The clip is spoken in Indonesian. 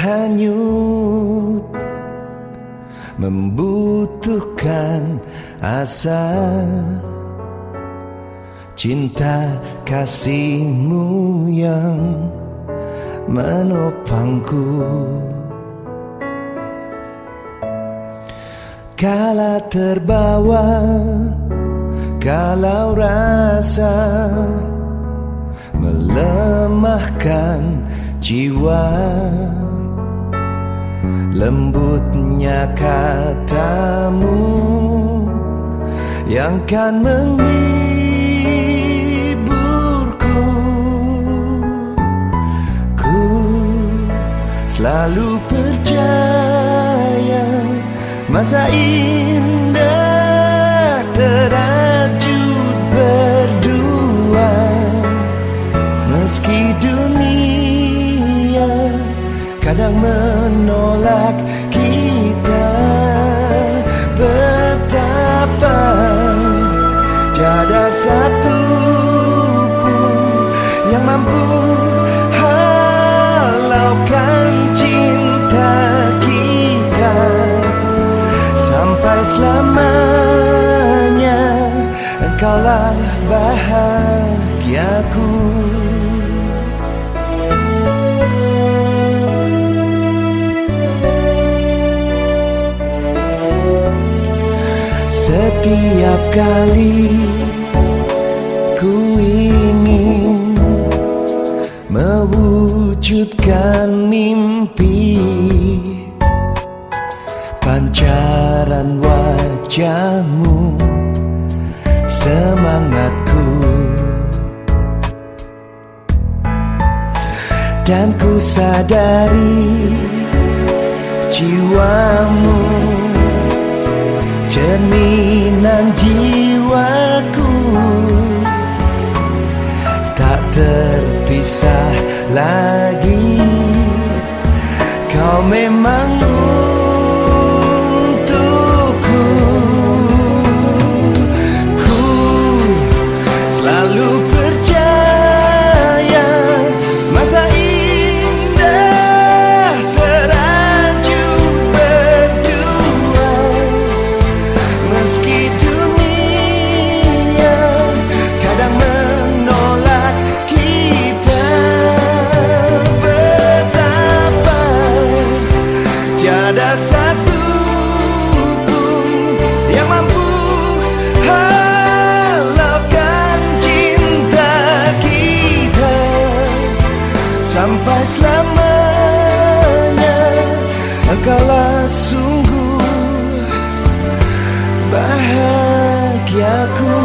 hanyut, membutuhkan asa, cinta kasihmu yang menopangku. Kala terbawa, kalau rasa melemahkan jiwa, lembutnya katamu yang kan menghiburku. Ku selalu percaya masa indah terajut berdua, meski dunia kadang menolak kita. Betapa tiada satu pun yang mampu halaukan cinta kita sampai selamanya. Engkaulah bahagiaku. Setiap kali ku ingin mewujudkan mimpi, pancaran wajahmu semangatku, dan ku sadari jiwamu cerminan jiwaku, tak terpisah lagi. Kau memang untukku. Ku selalu percaya masa indah terajut berdua, meski dunia kadang menolak kita. Betapa tiada satu pun yang mampu halaukan cinta kita sampai selamanya. Engkaulah sungguh bahagiaku.